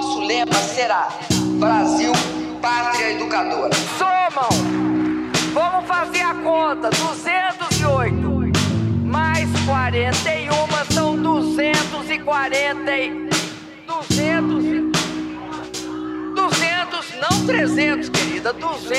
nosso lema será Brasil, Pátria Educadora. Somam! Vamos fazer a conta. 208 mais 41 são 200, não 300, querida,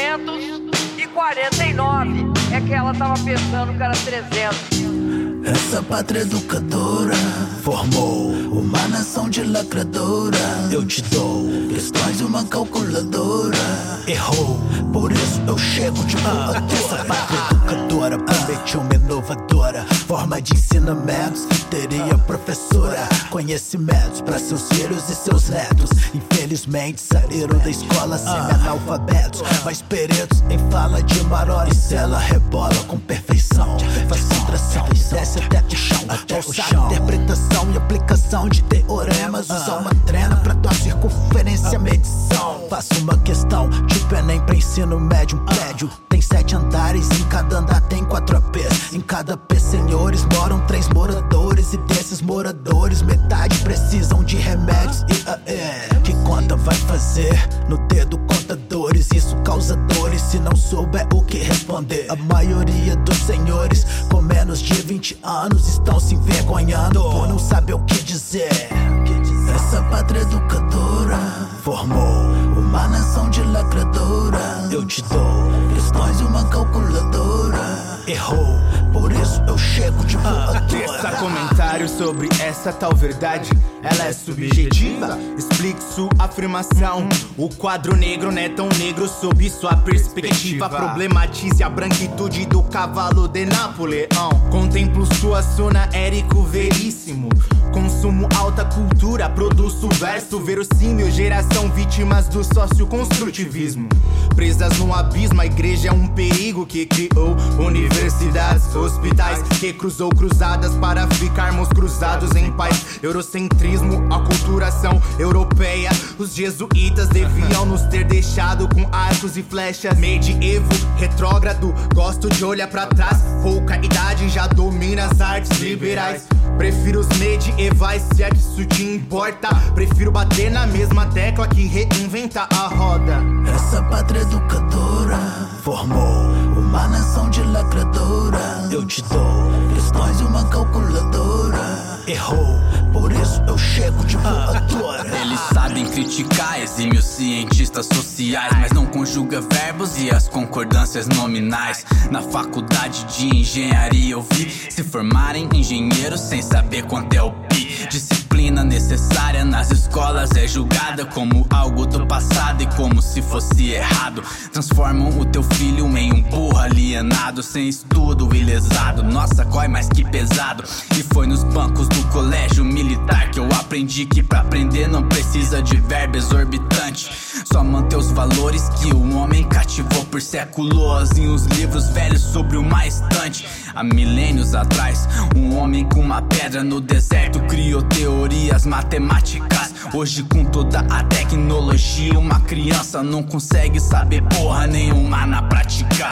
249. É que ela tava pensando que era 300. Essa pátria educadora formou uma nação de lacradora. Eu te dou questões e uma calculadora. Errou, por isso eu chego de voadora. Essa pátria educadora promete uma inovadora forma de ensinamentos. Teria professora, conhecimentos para seus filhos e seus netos. Infelizmente saíram da escola semi-analfabetos, mas peritos em fala de Maroricela. Rebola com perfeição, faz subtração, desce até o chão. Até o chão. Interpretação e aplicação de teoremas. Usa uma trena pra tua circunferência medição. Faço uma questão, tipo Enem pra ensino médio. Um prédio tem 7 andares, em cada andar tem 4 APs. Em cada AP, senhores, moram 3 moradores. E desses moradores, metade precisam de remédios. E que conta vai fazer? No dedo contadores, isso causa dores se não souber o que responder. A maioria dos senhores com menos de 20 anos estão se envergonhando por não saber o que dizer. Essa pátria educadora formou uma nação de lacradora. Eu te dou questões e uma calculadora. Errou, por isso eu chego de voadora. Teça comentário sobre essa tal verdade. Ela é subjetiva, explique sua afirmação. O quadro negro não é tão negro sob sua perspectiva. Problematize a branquitude do cavalo de Napoleão. Contemplo sua sona, Érico Veríssimo. Consumo alta cultura, produzo verso verossímil. Geração vítimas do socioconstrutivismo. Presas no abismo, a igreja é um perigo que criou universidades, hospitais, que cruzou cruzadas para ficarmos cruzados em paz. Eurocentrismo, aculturação europeia. Os jesuítas deviam nos ter deixado com arcos e flechas. Medievo, retrógrado, gosto de olhar pra trás. Pouca idade já domina as artes liberais. Prefiro os medievais, se é que isso te importa. Prefiro bater na mesma tecla que reinventar a roda. Essa pátria educadora formou uma nação de lacradora. Eu te dou questões e uma calculadora. Errou, por isso eu chego de voadora. Eles sabem criticar exímios cientistas sociais, mas não conjuga verbos e as concordâncias nominais. Na faculdade de engenharia eu vi se formarem engenheiros sem saber quanto é o pi. Disciplina necessária nas escolas é julgada como algo do passado e como se fosse errado. Transformam o teu filho em um burro alienado, sem estudo e lesado. Nossa, corre mais que pesado. E foi nos bancos do colégio militar que eu aprendi que pra aprender não precisa de verbo exorbitante. Só manter os valores que o homem cativou por séculos em uns livros velhos sobre uma estante. Há milênios atrás, um homem com uma pedra no deserto criou teorias matemáticas. Hoje, com toda a tecnologia, uma criança não consegue saber porra nenhuma na prática.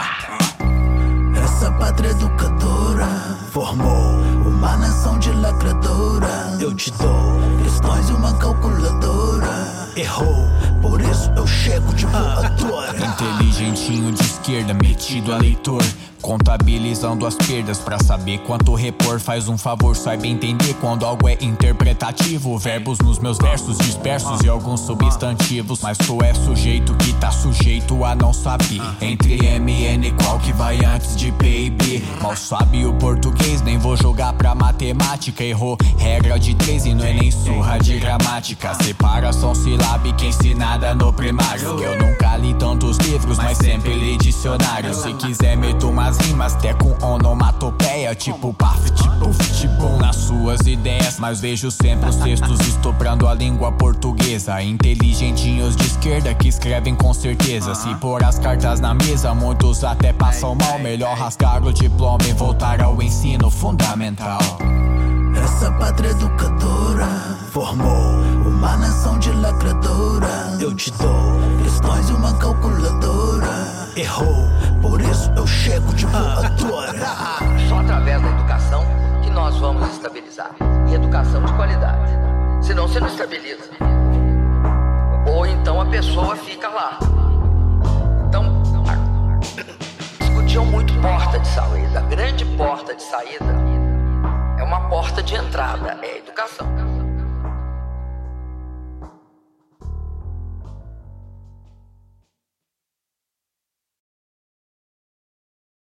Essa pátria educadora formou uma nação de lacradora. Eu te dou questões e uma calculadora. Errou, por isso eu chego de voadora. Inteligentinho de esquerda, metido a leitor, contabilizando as perdas pra saber quanto repor. Faz um favor, saiba entender quando algo é interpretativo. Verbos nos meus versos dispersos e alguns substantivos. Mas tu é sujeito que tá sujeito a não saber. Entre M e N qual que vai antes de P e B. Mal sabe o português, nem vou jogar pra matemática. Errou, regra de 3 e não é nem surra de gramática. Separação silábica ensinada no primário. Eu nunca li tantos livros, mas sempre li dicionário. Se quiser meto umas rimas até com onomatopeia, tipo paf, tipo futebol nas suas ideias. Mas vejo sempre os textos estuprando a língua portuguesa. Inteligentinhos de esquerda que escrevem com certeza. Se pôr as cartas na mesa, muitos até passam mal. Melhor rasgar o diploma e voltar ao ensino fundamental. Essa pátria educadora formou uma nação de lacradora. Eu te dou questões e uma calculadora. Errou, por isso eu chego de voadora. Só através da educação que nós vamos estabilizar. E educação de qualidade. Senão você não estabiliza. Então a pessoa fica lá. Então, discutiam muito porta de saída. A grande porta de saída é uma porta de entrada, é a educação.